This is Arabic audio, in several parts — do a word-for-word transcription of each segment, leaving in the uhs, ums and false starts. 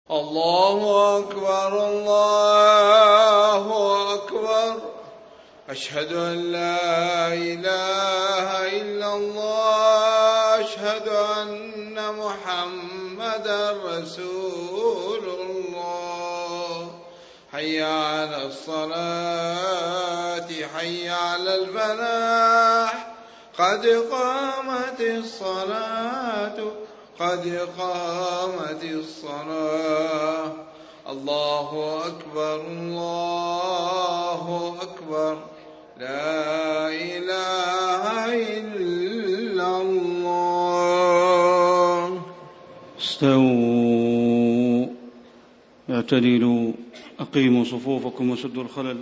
الله أكبر الله أكبر أشهد أن لا إله إلا الله أشهد أن محمدا رسول الله حي على الصلاة حي على الفلاح قد قامت الصلاة قد قامت الصلاة الله أكبر الله أكبر لا إله إلا الله. استووا اعتدلوا أقيموا صفوفكم وسدوا الخلل.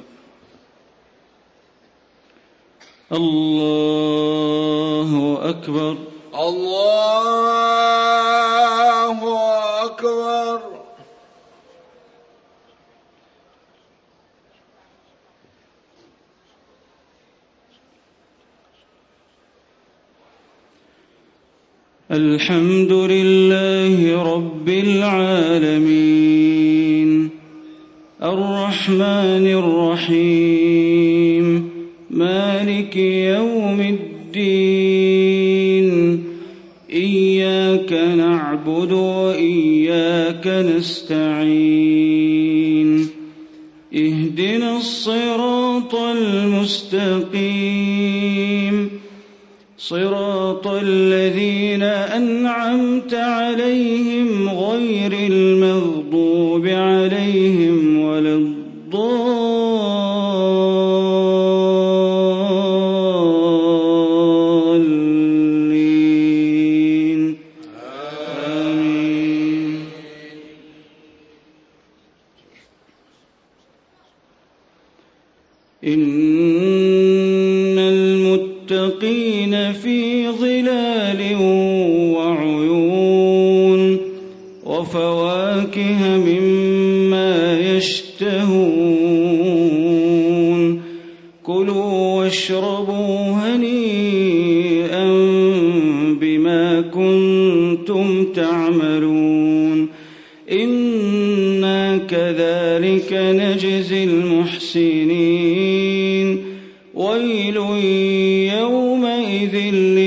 الله أكبر الله أكبر. الحمد لله رب العالمين الرحمن الرحيم مالك يوم الدين إياك نعبد وإياك نستعين اهدنا الصراط المستقيم صراط الذين أنعمت عليهم غير المغضوب عليهم ولا الضالين آمين. إن المتقين في ظلال وعيون وفواكه مما يشتهون كلوا واشربوا هنيئا بما كنتم تعملون إنا كذلك نجزي المحسنين ويل يومئذ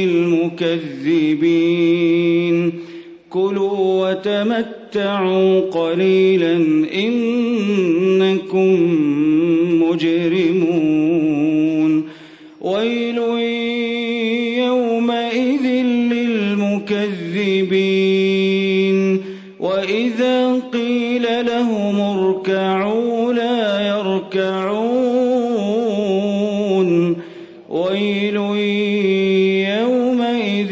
للمكذبين كلوا وتمتعوا قليلا إنكم مجرمون ويل يومئذ للمكذبين وإذا قيل لهم اركعوا لا يركعون ويل يومئذ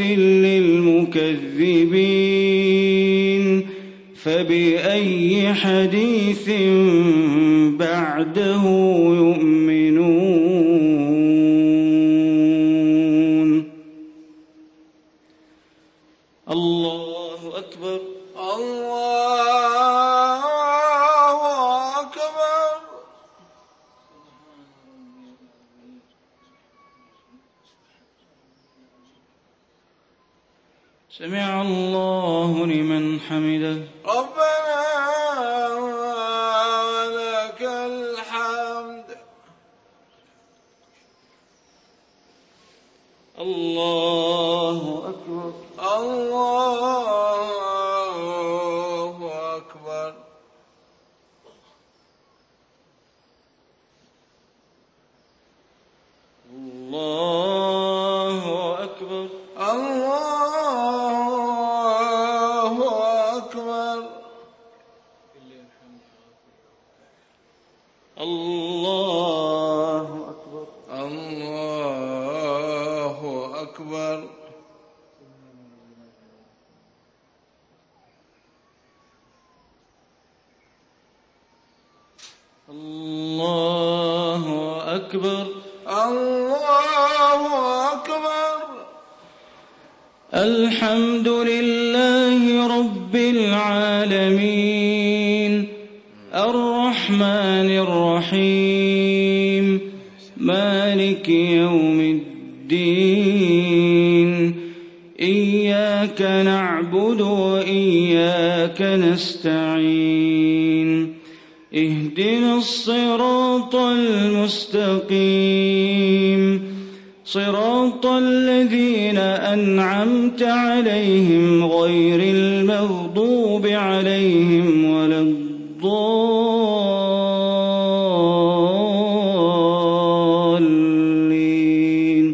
للمكذبين فبأي حديث بعده يؤمنون. الله أكبر الله أكبر. سمع الله لمن حمده ربنا ولك الحمد. الله أكبر الله أكبر. الله أكبر الله أكبر. الله أكبر الله أكبر. الله أكبر الله أكبر. الحمد لله رب العالمين الرحمن الرحيم مالك يوم الدين إياك إياك نعبد وإياك نستعين اهدنا الصراط المستقيم صراط الذين أنعمت عليهم غير المغضوب عليهم ولا الضالين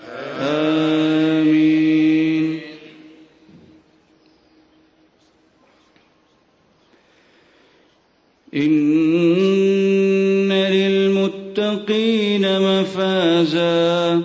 آمين. إن للمتقين مفازا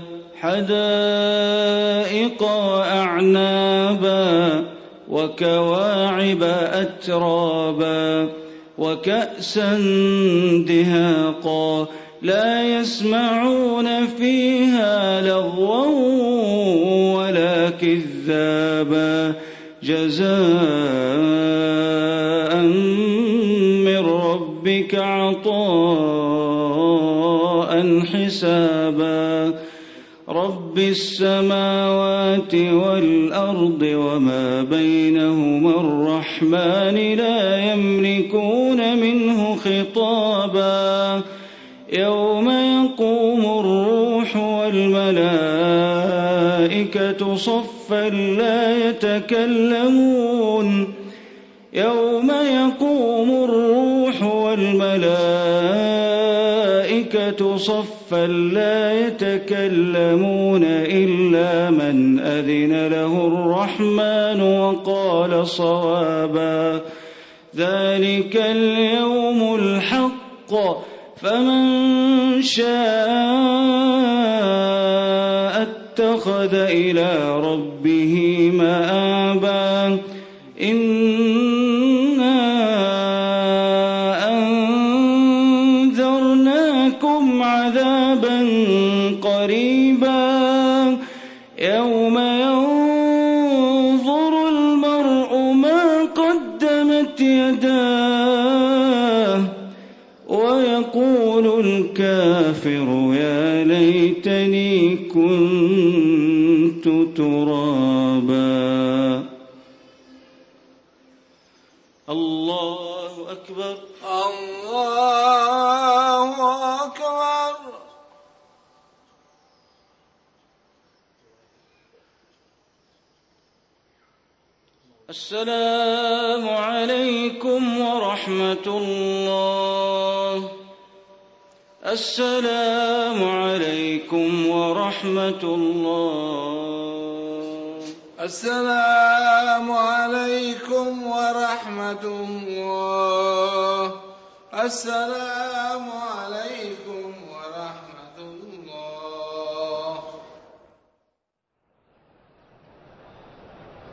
حدائق وأعنابا وكواعب أترابا وكأسا دهاقا لا يسمعون فيها لغوا ولا كذابا جزاء من ربك عطاء حسابا رب السماوات والأرض وما بينهما الرحمن لا يملكون منه خطابا يوم يقوم الروح والملائكة صفا لا يتكلمون يوم يقوم الروح والملائكة صفا لا يتكلمون إلا من أذن له الرحمن وقال صوابا ذلك اليوم الحق فمن شاء اتخذ إلى ربه مآبا إنا أنذرناكم عذابا قريبا يوم ينظر المرء ما قدمت يداه ويقول الكافر يا ليتني كنت ترابا. الله أكبر الله أكبر. السلام عليكم ورحمة الله. السلام عليكم ورحمة الله. السلام عليكم ورحمة الله. السلام عليكم